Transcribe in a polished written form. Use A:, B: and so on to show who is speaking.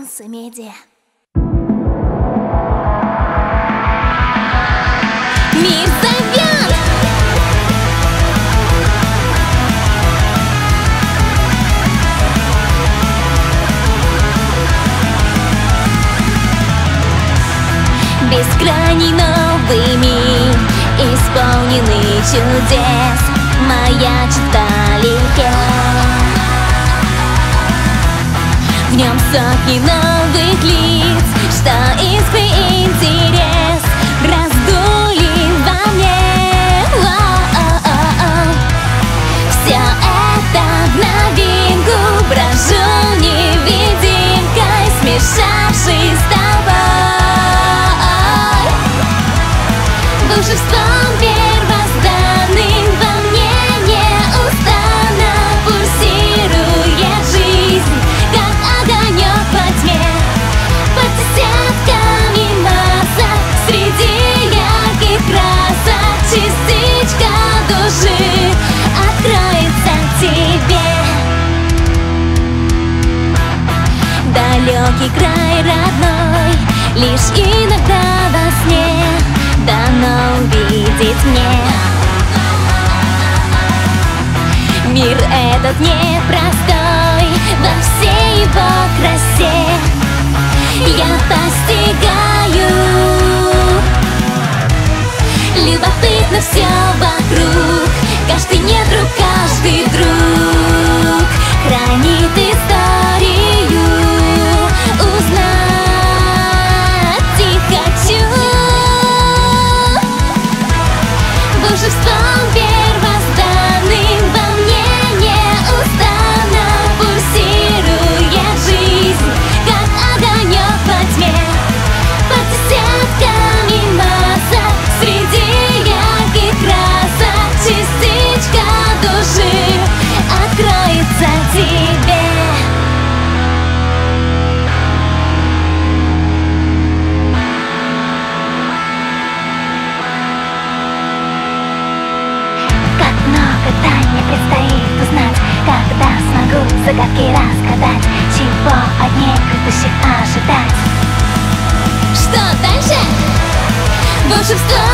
A: Солнце меди. Мир зовет! Бескрайний новый мир, исполненный чудес, маячит вдалеке. В нем сотни новых лиц, что искры и интерес раздули во мне. Все это в новинку, брожу невидимкой, смешавшись с тобой. Волшебством первозданным во мне неустанно пульсирует жизнь, как огонек во тьме. Под десятками масок, среди ярких красок, частичка души откроется тебе. Далекий край родной, лишь иногда во сне дано увидеть мне. Мир этот непростой, во всей его красе я постигаю. Любопытно все вокруг, каждый недруг, каждый друг хранит историю. Узнать и хочу. Волшебством первозданным во мне неустанно пульсирует жизнь, как огонек во тьме. Под десятками масок, среди ярких красок, частичка души откроется тебе. Предстоит узнать, когда смогу загадки разгадать, чего от некогдущих ожидать. Что дальше? Волшебство